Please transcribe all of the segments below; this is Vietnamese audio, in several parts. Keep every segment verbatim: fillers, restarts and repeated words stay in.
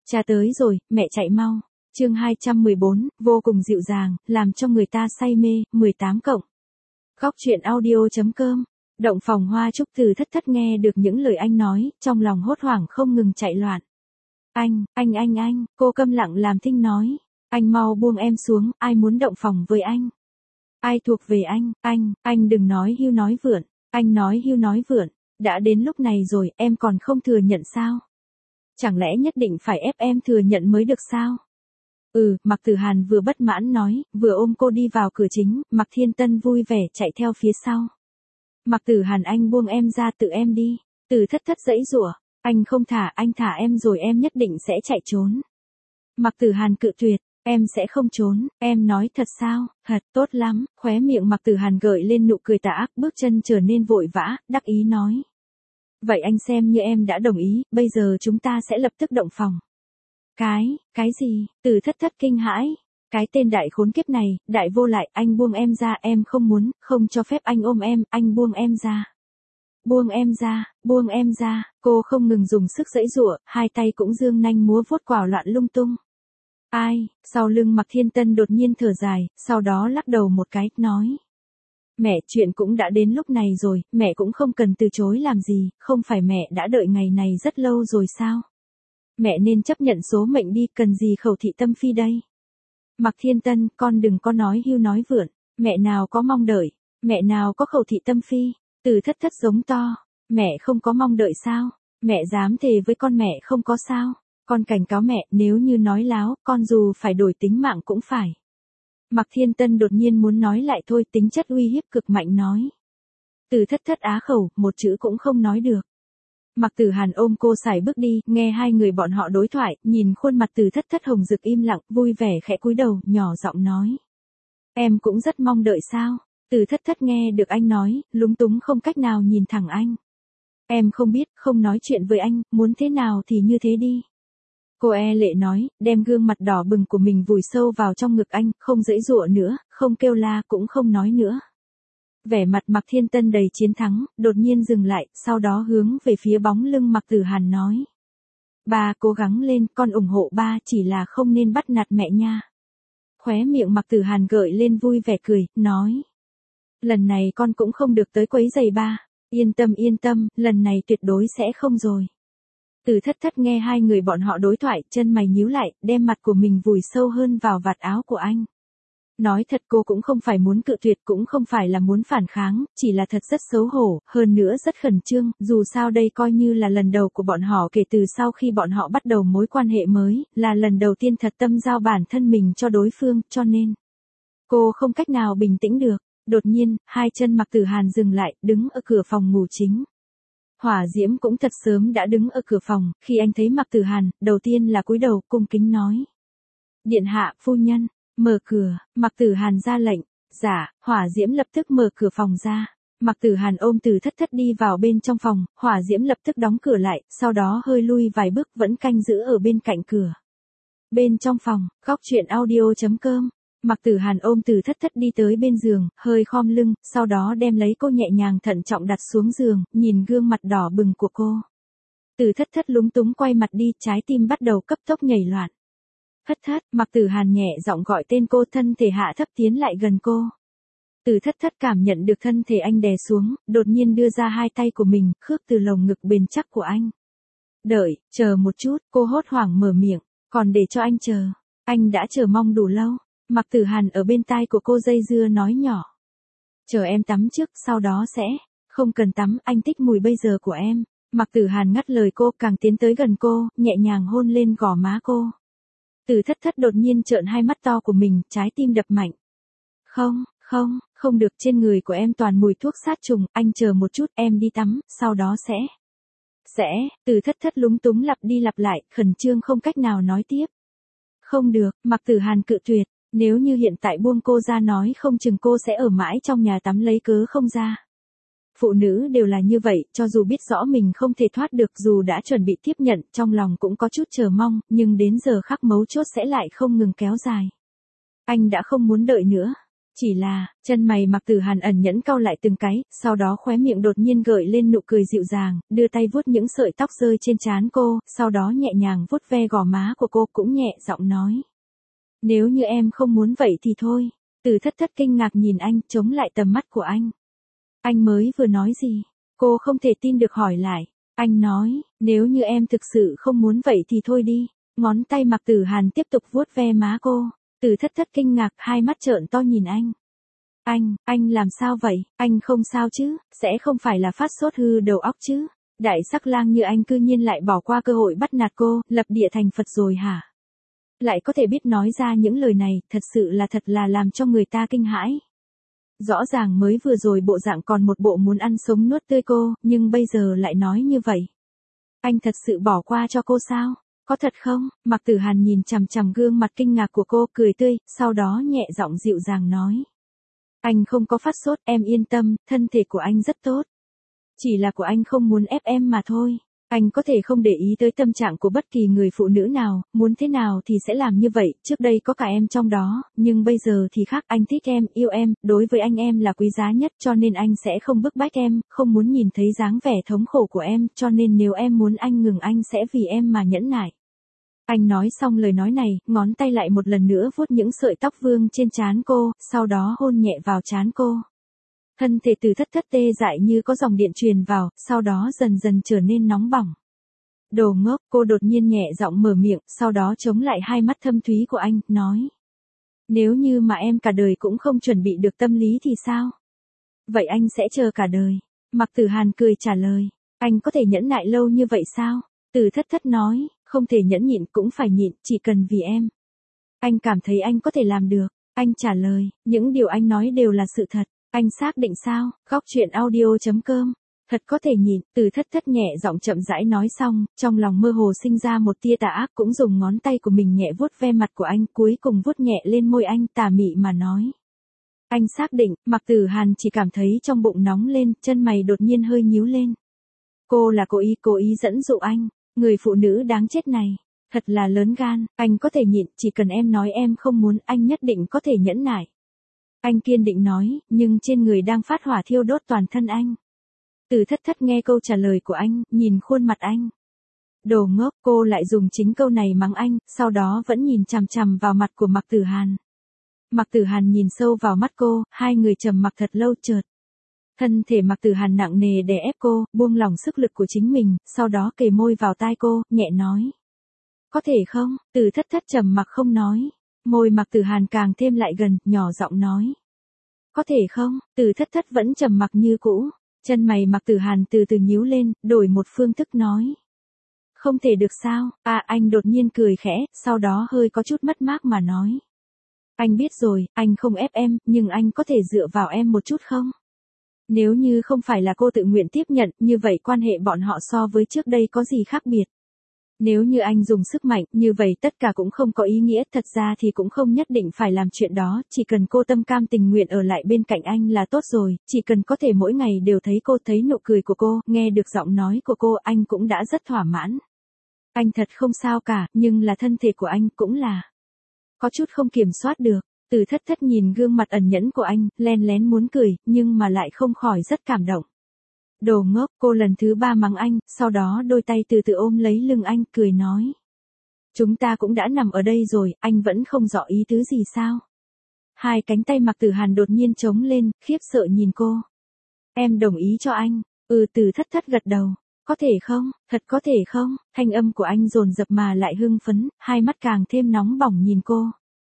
Cha tới rồi, mẹ chạy mau. Chương hai trăm mười bốn, vô cùng dịu dàng, làm cho người ta say mê, mười tám cộng. Góc truyện audio chấm com. Động phòng Hoa Trúc Từ thất thất nghe được những lời anh nói, trong lòng hốt hoảng không ngừng chạy loạn. Anh, anh anh anh, cô câm lặng làm thinh nói. Anh mau buông em xuống, ai muốn động phòng với anh? Ai thuộc về anh, anh, anh đừng nói hưu nói vượn, anh nói hưu nói vượn, đã đến lúc này rồi, em còn không thừa nhận sao? Chẳng lẽ nhất định phải ép em thừa nhận mới được sao? Ừ, Mạc Tử Hàn vừa bất mãn nói, vừa ôm cô đi vào cửa chính, Mạc Thiên Tân vui vẻ chạy theo phía sau. Mạc Tử Hàn anh buông em ra tự em đi, Từ thất thất giãy giụa, anh không thả, anh thả em rồi em nhất định sẽ chạy trốn. Mạc Tử Hàn cự tuyệt, em sẽ không trốn, em nói thật sao, thật, tốt lắm, khóe miệng Mạc Tử Hàn gợi lên nụ cười tà ác, bước chân trở nên vội vã, đắc ý nói. Vậy anh xem như em đã đồng ý, bây giờ chúng ta sẽ lập tức động phòng. Cái, cái gì, Từ thất thất kinh hãi, cái tên đại khốn kiếp này, đại vô lại, anh buông em ra, em không muốn, không cho phép anh ôm em, anh buông em ra. Buông em ra, buông em ra, cô không ngừng dùng sức giãy giụa, hai tay cũng dương nanh múa vuốt quào loạn lung tung. Ai, sau lưng Mạc Thiên Tân đột nhiên thở dài, sau đó lắc đầu một cái, nói. Mẹ, chuyện cũng đã đến lúc này rồi, mẹ cũng không cần từ chối làm gì, không phải mẹ đã đợi ngày này rất lâu rồi sao? Mẹ nên chấp nhận số mệnh đi, cần gì khẩu thị tâm phi đây? Mạc Thiên Tân, con đừng có nói hưu nói vượn, mẹ nào có mong đợi, mẹ nào có khẩu thị tâm phi, Từ thất thất giống to, mẹ không có mong đợi sao? Mẹ dám thề với con mẹ không có sao? Con cảnh cáo mẹ, nếu như nói láo, con dù phải đổi tính mạng cũng phải. Mạc Thiên Tân đột nhiên muốn nói lại thôi, tính chất uy hiếp cực mạnh nói. Từ thất thất á khẩu, một chữ cũng không nói được. Mạc Tử Hàn ôm cô sải bước đi, nghe hai người bọn họ đối thoại, nhìn khuôn mặt Từ thất thất hồng rực im lặng, vui vẻ khẽ cúi đầu, nhỏ giọng nói. Em cũng rất mong đợi sao? Từ thất thất nghe được anh nói, lúng túng không cách nào nhìn thẳng anh. Em không biết, không nói chuyện với anh, muốn thế nào thì như thế đi. Cô e lệ nói, đem gương mặt đỏ bừng của mình vùi sâu vào trong ngực anh, không giãy giụa nữa, không kêu la cũng không nói nữa. Vẻ mặt Mạc Thiên Tân đầy chiến thắng, đột nhiên dừng lại, sau đó hướng về phía bóng lưng Mạc Tử Hàn nói. Ba cố gắng lên, con ủng hộ ba, chỉ là không nên bắt nạt mẹ nha. Khóe miệng Mạc Tử Hàn gợi lên vui vẻ cười, nói. Lần này con cũng không được tới quấy giày ba, yên tâm yên tâm, lần này tuyệt đối sẽ không rồi. Từ thất thất nghe hai người bọn họ đối thoại, chân mày nhíu lại, đem mặt của mình vùi sâu hơn vào vạt áo của anh. Nói thật cô cũng không phải muốn cự tuyệt, cũng không phải là muốn phản kháng, chỉ là thật rất xấu hổ, hơn nữa rất khẩn trương, dù sao đây coi như là lần đầu của bọn họ kể từ sau khi bọn họ bắt đầu mối quan hệ mới, là lần đầu tiên thật tâm giao bản thân mình cho đối phương, cho nên cô không cách nào bình tĩnh được. Đột nhiên, hai chân Mạc Tử Hàn dừng lại, đứng ở cửa phòng ngủ chính. Hỏa Diễm cũng thật sớm đã đứng ở cửa phòng, khi anh thấy Mạc Tử Hàn, đầu tiên là cúi đầu, cung kính nói. Điện hạ, phu nhân, mở cửa, Mạc Tử Hàn ra lệnh, dạ, Hỏa Diễm lập tức mở cửa phòng ra. Mạc Tử Hàn ôm Từ thất thất đi vào bên trong phòng, Hỏa Diễm lập tức đóng cửa lại, sau đó hơi lui vài bước vẫn canh giữ ở bên cạnh cửa. Bên trong phòng, góc truyện audio chấm com. Mạc Tử Hàn ôm Từ thất thất đi tới bên giường, hơi khom lưng, sau đó đem lấy cô nhẹ nhàng thận trọng đặt xuống giường, nhìn gương mặt đỏ bừng của cô. Từ thất thất lúng túng quay mặt đi, trái tim bắt đầu cấp tốc nhảy loạn. Thất thất, Mạc Tử Hàn nhẹ giọng gọi tên cô, thân thể hạ thấp tiến lại gần cô. Từ thất thất cảm nhận được thân thể anh đè xuống, đột nhiên đưa ra hai tay của mình, khước từ lồng ngực bền chắc của anh. Đợi, chờ một chút, cô hốt hoảng mở miệng, còn để cho anh chờ, anh đã chờ mong đủ lâu. Mạc Tử Hàn ở bên tai của cô dây dưa nói nhỏ. Chờ em tắm trước, sau đó sẽ, không cần tắm, anh thích mùi bây giờ của em. Mạc Tử Hàn ngắt lời cô, càng tiến tới gần cô, nhẹ nhàng hôn lên gò má cô. Từ thất thất đột nhiên trợn hai mắt to của mình, trái tim đập mạnh. Không, không, không được, trên người của em toàn mùi thuốc sát trùng, anh chờ một chút, em đi tắm, sau đó sẽ. Sẽ, Từ thất thất lúng túng lặp đi lặp lại, khẩn trương không cách nào nói tiếp. Không được, Mạc Tử Hàn cự tuyệt. Nếu như hiện tại buông cô ra nói không chừng cô sẽ ở mãi trong nhà tắm lấy cớ không ra. Phụ nữ đều là như vậy, cho dù biết rõ mình không thể thoát được, dù đã chuẩn bị tiếp nhận, trong lòng cũng có chút chờ mong, nhưng đến giờ khắc mấu chốt sẽ lại không ngừng kéo dài. Anh đã không muốn đợi nữa. Chỉ là, chân mày Mạc Tử Hàn ẩn nhẫn cau lại từng cái, sau đó khóe miệng đột nhiên gợi lên nụ cười dịu dàng, đưa tay vuốt những sợi tóc rơi trên trán cô, sau đó nhẹ nhàng vuốt ve gò má của cô, cũng nhẹ giọng nói. Nếu như em không muốn vậy thì thôi. Từ Thất Thất kinh ngạc nhìn anh, chống lại tầm mắt của anh. Anh mới vừa nói gì? Cô không thể tin được hỏi lại. Anh nói, nếu như em thực sự không muốn vậy thì thôi đi. Ngón tay Mạc Tử Hàn tiếp tục vuốt ve má cô. Từ Thất Thất kinh ngạc, hai mắt trợn to nhìn anh. Anh, anh làm sao vậy? Anh không sao chứ? Sẽ không phải là phát sốt hư đầu óc chứ? Đại sắc lang như anh cư nhiên lại bỏ qua cơ hội bắt nạt cô, lập địa thành Phật rồi hả? Lại có thể biết nói ra những lời này, thật sự là thật là làm cho người ta kinh hãi. Rõ ràng mới vừa rồi bộ dạng còn một bộ muốn ăn sống nuốt tươi cô, nhưng bây giờ lại nói như vậy. Anh thật sự bỏ qua cho cô sao? Có thật không? Mạc Tử Hàn nhìn chằm chằm gương mặt kinh ngạc của cô, cười tươi, sau đó nhẹ giọng dịu dàng nói. Anh không có phát sốt, em yên tâm, thân thể của anh rất tốt. Chỉ là của anh không muốn ép em mà thôi. Anh có thể không để ý tới tâm trạng của bất kỳ người phụ nữ nào, muốn thế nào thì sẽ làm như vậy, trước đây có cả em trong đó, nhưng bây giờ thì khác, anh thích em, yêu em, đối với anh em là quý giá nhất, cho nên anh sẽ không bức bách em, không muốn nhìn thấy dáng vẻ thống khổ của em, cho nên nếu em muốn anh ngừng anh sẽ vì em mà nhẫn nại. Anh nói xong lời nói này, ngón tay lại một lần nữa vuốt những sợi tóc vương trên trán cô, sau đó hôn nhẹ vào trán cô. Thân thể Từ Thất Thất tê dại như có dòng điện truyền vào, sau đó dần dần trở nên nóng bỏng. Đồ ngốc, cô đột nhiên nhẹ giọng mở miệng, sau đó chống lại hai mắt thâm thúy của anh, nói. Nếu như mà em cả đời cũng không chuẩn bị được tâm lý thì sao? Vậy anh sẽ chờ cả đời. Mạc Tử Hàn cười trả lời. Anh có thể nhẫn nại lâu như vậy sao? Từ Thất Thất nói, không thể nhẫn nhịn cũng phải nhịn, chỉ cần vì em. Anh cảm thấy anh có thể làm được. Anh trả lời, những điều anh nói đều là sự thật. Anh xác định sao? Góc truyện audio chấm com. Thật có thể nhịn, Từ Thất Thất nhẹ giọng chậm rãi nói xong, trong lòng mơ hồ sinh ra một tia tà ác, cũng dùng ngón tay của mình nhẹ vuốt ve mặt của anh, cuối cùng vuốt nhẹ lên môi anh, tà mị mà nói. Anh xác định, Mạc Tử Hàn chỉ cảm thấy trong bụng nóng lên, chân mày đột nhiên hơi nhíu lên. Cô là cố ý, cố ý dẫn dụ anh, người phụ nữ đáng chết này. Thật là lớn gan, anh có thể nhịn, chỉ cần em nói em không muốn, anh nhất định có thể nhẫn nại. Anh kiên định nói, nhưng trên người đang phát hỏa thiêu đốt toàn thân anh. Từ Thất Thất nghe câu trả lời của anh, nhìn khuôn mặt anh. Đồ ngốc, cô lại dùng chính câu này mắng anh, sau đó vẫn nhìn chằm chằm vào mặt của Mạc Tử Hàn. Mạc Tử Hàn nhìn sâu vào mắt cô, hai người trầm mặc thật lâu chợt. Thân thể Mạc Tử Hàn nặng nề đè ép cô, buông lỏng sức lực của chính mình, sau đó kề môi vào tai cô, nhẹ nói. Có thể không? Từ Thất Thất trầm mặc không nói. Môi Mạc Tử Hàn càng thêm lại gần, nhỏ giọng nói. Có thể không? Từ Thất Thất vẫn trầm mặc như cũ. Chân mày Mạc Tử Hàn từ từ nhíu lên, đổi một phương thức nói. Không thể được sao? À, anh đột nhiên cười khẽ, sau đó hơi có chút mất mát mà nói. Anh biết rồi, anh không ép em, nhưng anh có thể dựa vào em một chút không? Nếu như không phải là cô tự nguyện tiếp nhận, như vậy quan hệ bọn họ so với trước đây có gì khác biệt? Nếu như anh dùng sức mạnh, như vậy tất cả cũng không có ý nghĩa, thật ra thì cũng không nhất định phải làm chuyện đó, chỉ cần cô tâm cam tình nguyện ở lại bên cạnh anh là tốt rồi, chỉ cần có thể mỗi ngày đều thấy cô, thấy nụ cười của cô, nghe được giọng nói của cô, anh cũng đã rất thỏa mãn. Anh thật không sao cả, nhưng là thân thể của anh cũng là có chút không kiểm soát được. Từ Thất Thất nhìn gương mặt ẩn nhẫn của anh, len lén muốn cười, nhưng mà lại không khỏi rất cảm động. Đồ ngốc, cô lần thứ ba mắng anh, sau đó đôi tay từ từ ôm lấy lưng anh, cười nói. Chúng ta cũng đã nằm ở đây rồi, anh vẫn không rõ ý tứ gì sao? Hai cánh tay Mạc Tử Hàn đột nhiên trống lên, khiếp sợ nhìn cô. Em đồng ý cho anh. Ừ, Từ Thất Thất gật đầu. Có thể không? Thật có thể không? Thanh âm của anh dồn dập mà lại hưng phấn, hai mắt càng thêm nóng bỏng nhìn cô.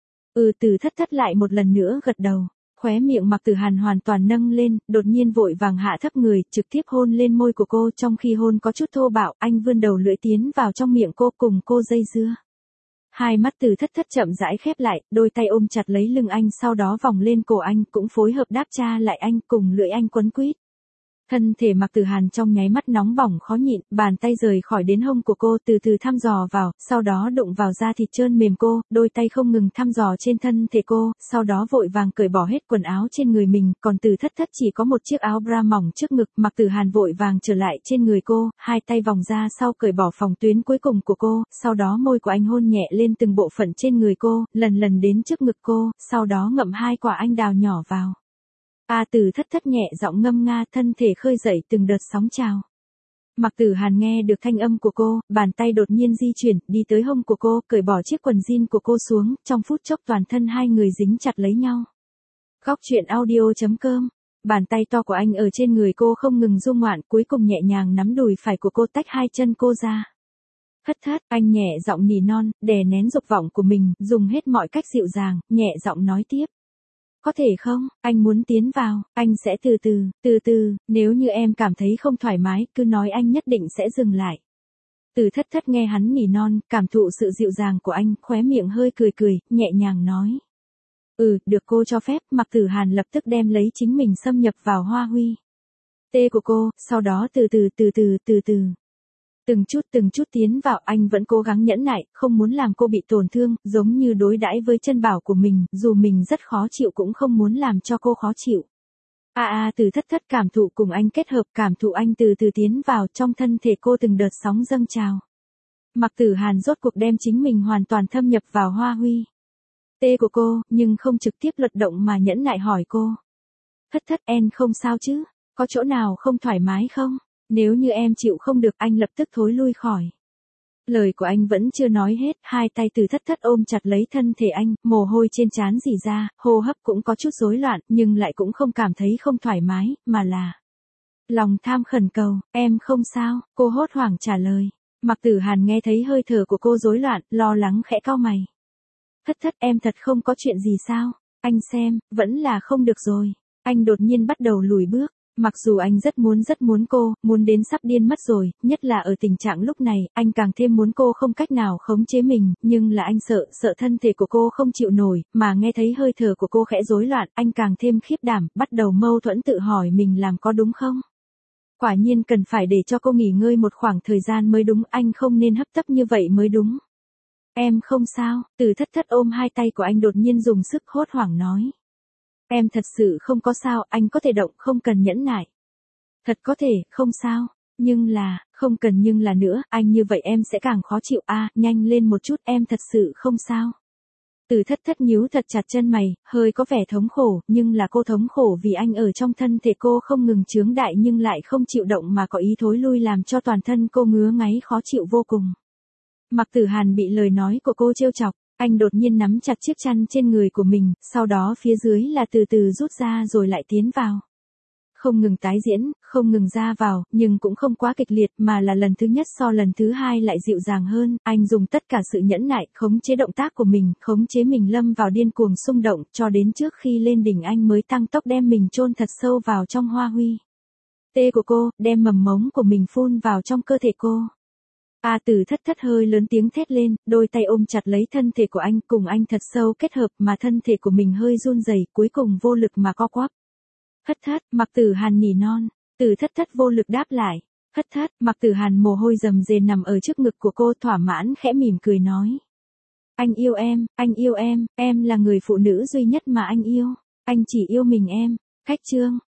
Ừ, Từ Thất Thất lại một lần nữa gật đầu. Khóe miệng Mạc Tử Hàn hoàn toàn nâng lên, đột nhiên vội vàng hạ thấp người, trực tiếp hôn lên môi của cô, trong khi hôn có chút thô bạo, anh vươn đầu lưỡi tiến vào trong miệng cô, cùng cô dây dưa. Hai mắt Từ Thất Thất chậm rãi khép lại, đôi tay ôm chặt lấy lưng anh, sau đó vòng lên cổ anh, cũng phối hợp đáp tra lại anh, cùng lưỡi anh quấn quýt. Thân thể Mạc Tử Hàn trong nháy mắt nóng bỏng khó nhịn, bàn tay rời khỏi đến hông của cô từ từ thăm dò vào, sau đó đụng vào da thịt trơn mềm cô, đôi tay không ngừng thăm dò trên thân thể cô, sau đó vội vàng cởi bỏ hết quần áo trên người mình, còn Từ Thất Thất chỉ có một chiếc áo bra mỏng trước ngực, Mạc Tử Hàn vội vàng trở lại trên người cô, hai tay vòng ra sau cởi bỏ phòng tuyến cuối cùng của cô, sau đó môi của anh hôn nhẹ lên từng bộ phận trên người cô, lần lần đến trước ngực cô, sau đó ngậm hai quả anh đào nhỏ vào. A Từ Thất Thất nhẹ giọng ngâm nga, thân thể khơi dậy từng đợt sóng trào. Mạc Tử Hàn nghe được thanh âm của cô, bàn tay đột nhiên di chuyển, đi tới hông của cô, cởi bỏ chiếc quần jean của cô xuống, trong phút chốc toàn thân hai người dính chặt lấy nhau. Góc truyện audio chấm com. Bàn tay to của anh ở trên người cô không ngừng du ngoạn, cuối cùng nhẹ nhàng nắm đùi phải của cô tách hai chân cô ra. Thất Thất, anh nhẹ giọng nỉ non, đè nén dục vọng của mình, dùng hết mọi cách dịu dàng, nhẹ giọng nói tiếp. Có thể không, anh muốn tiến vào, anh sẽ từ từ, từ từ, nếu như em cảm thấy không thoải mái, cứ nói anh nhất định sẽ dừng lại. Từ Thất Thất nghe hắn nỉ non, cảm thụ sự dịu dàng của anh, khóe miệng hơi cười cười, nhẹ nhàng nói. Ừ, được cô cho phép, Mạc Tử Hàn lập tức đem lấy chính mình xâm nhập vào hoa huy. Tê của cô, sau đó từ từ từ từ từ từ. Từng chút từng chút tiến vào, anh vẫn cố gắng nhẫn nại, không muốn làm cô bị tổn thương, giống như đối đãi với chân bảo của mình, dù mình rất khó chịu cũng không muốn làm cho cô khó chịu. A a Từ Thất Thất cảm thụ cùng anh kết hợp, cảm thụ anh từ từ tiến vào trong thân thể cô, từng đợt sóng dâng trào. Mạc Tử Hàn rốt cuộc đem chính mình hoàn toàn thâm nhập vào hoa huy. Tê của cô, nhưng không trực tiếp lật động mà nhẫn nại hỏi cô. Thất Thất, em không sao chứ? Có chỗ nào không thoải mái không? Nếu như em chịu không được, anh lập tức thối lui khỏi. Lời của anh vẫn chưa nói hết, hai tay Từ Thất Thất ôm chặt lấy thân thể anh, mồ hôi trên trán rỉ ra, hô hấp cũng có chút rối loạn, nhưng lại cũng không cảm thấy không thoải mái, mà là lòng tham khẩn cầu. Em không sao, cô hốt hoảng trả lời. Mạc Tử Hàn nghe thấy hơi thở của cô rối loạn, lo lắng khẽ cau mày. Thất Thất, em thật không có chuyện gì sao? Anh xem, vẫn là không được rồi. Anh đột nhiên bắt đầu lùi bước. Mặc dù anh rất muốn rất muốn cô, muốn đến sắp điên mất rồi, nhất là ở tình trạng lúc này, anh càng thêm muốn cô không cách nào khống chế mình, nhưng là anh sợ, sợ thân thể của cô không chịu nổi, mà nghe thấy hơi thở của cô khẽ rối loạn, anh càng thêm khiếp đảm, bắt đầu mâu thuẫn tự hỏi mình làm có đúng không? Quả nhiên cần phải để cho cô nghỉ ngơi một khoảng thời gian mới đúng, anh không nên hấp tấp như vậy mới đúng. Em không sao, Từ Thất Thất ôm hai tay của anh đột nhiên dùng sức hốt hoảng nói. Em thật sự không có sao, anh có thể động, không cần nhẫn nại. Thật có thể, không sao, nhưng là, không cần nhưng là nữa, anh như vậy em sẽ càng khó chịu a, à, nhanh lên một chút, em thật sự không sao. Từ Thất Thất nhíu thật chặt chân mày, hơi có vẻ thống khổ, nhưng là cô thống khổ vì anh ở trong thân thể cô không ngừng chướng đại nhưng lại không chịu động mà có ý thối lui, làm cho toàn thân cô ngứa ngáy khó chịu vô cùng. Mạc Tử Hàn bị lời nói của cô trêu chọc. Anh đột nhiên nắm chặt chiếc chăn trên người của mình, sau đó phía dưới là từ từ rút ra rồi lại tiến vào. Không ngừng tái diễn, không ngừng ra vào, nhưng cũng không quá kịch liệt mà là lần thứ nhất so lần thứ hai lại dịu dàng hơn. Anh dùng tất cả sự nhẫn nại, khống chế động tác của mình, khống chế mình lâm vào điên cuồng xung động, cho đến trước khi lên đỉnh anh mới tăng tốc đem mình chôn thật sâu vào trong hoa huy. Tê của cô, đem mầm mống của mình phun vào trong cơ thể cô. A Từ Thất Thất hơi lớn tiếng thét lên, đôi tay ôm chặt lấy thân thể của anh, cùng anh thật sâu kết hợp mà thân thể của mình hơi run rẩy, cuối cùng vô lực mà co quắp. Thất Thất, Mạc Tử Hàn nỉ non. Từ Thất Thất vô lực đáp lại. Thất Thất, Mạc Tử Hàn mồ hôi rầm rề nằm ở trước ngực của cô, thỏa mãn khẽ mỉm cười nói. Anh yêu em, anh yêu em, em là người phụ nữ duy nhất mà anh yêu. Anh chỉ yêu mình em. Khách chương.